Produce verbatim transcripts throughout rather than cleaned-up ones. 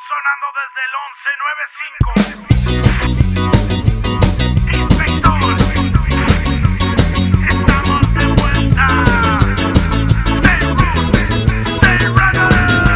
sonando desde el once noventa y cinco. Inspector, estamos de vuelta. Del Root, del Runner.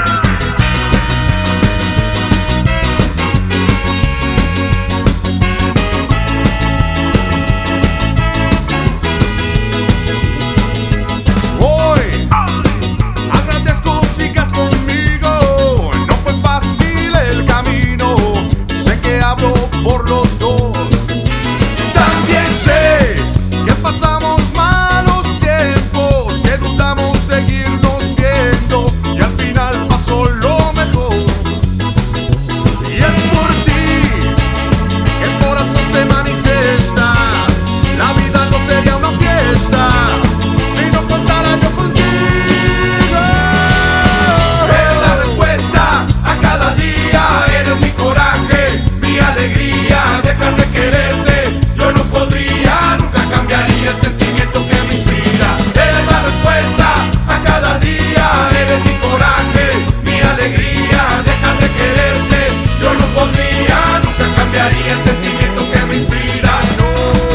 Hoy agradezco sigas conmigo. No fue fácil el camino. Sé que hablo por los dos. También sé que pasamos malos tiempos, que dudamos seguirnos viendo y al final pasó lo mejor. Y es por ti que el corazón se manifiesta. La vida no sería una fiesta si no contara yo contigo. Eres la respuesta a cada día, eres mi coraje, mi alegría. Dejar de quererte, yo no podría, nunca cambiaría el sentimiento que me inspira. Eres la respuesta a cada día, eres mi coraje, mi alegría. Dejar de quererte, yo no podría, nunca cambiaría el sentimiento que me inspira. No.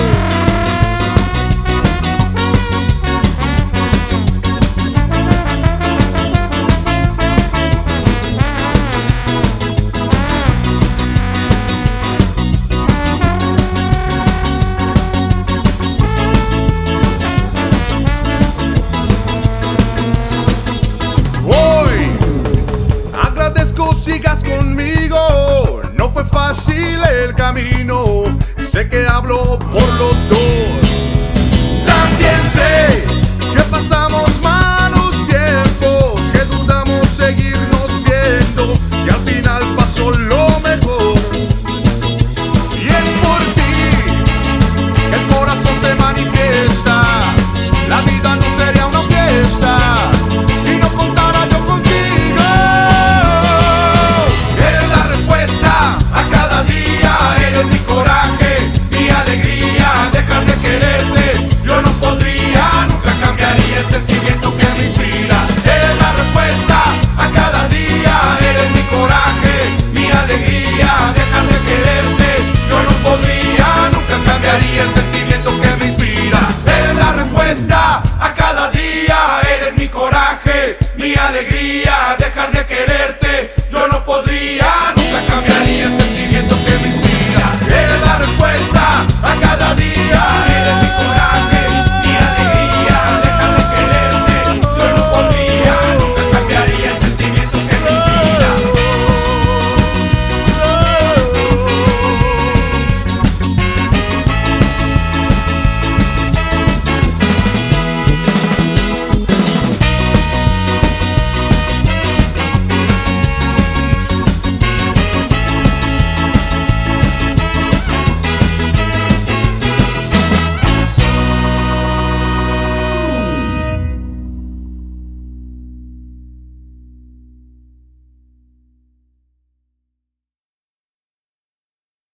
Hoy agradezco sigas conmigo. No fue fácil el camino. Sé que hablo por los dos. También sé que pasamos malos tiempos, que dudamos seguirnos viendo y al final pasó lo mejor. Y es por ti que el corazón se manifiesta. La vida no sería una fiesta si no contara yo contigo. Eres la respuesta a cada día, eres mi coraje, mi alegría. Dejar de quererte, yo no podría, nunca cambiaría el sentimiento que me inspira. Eres la respuesta a cada día, eres mi coraje, mi alegría. Dejar de quererte, yo no podría, nunca cambiaría el sentimiento que me inspira. Eres la respuesta a cada día, eres mi coraje, mi alegría.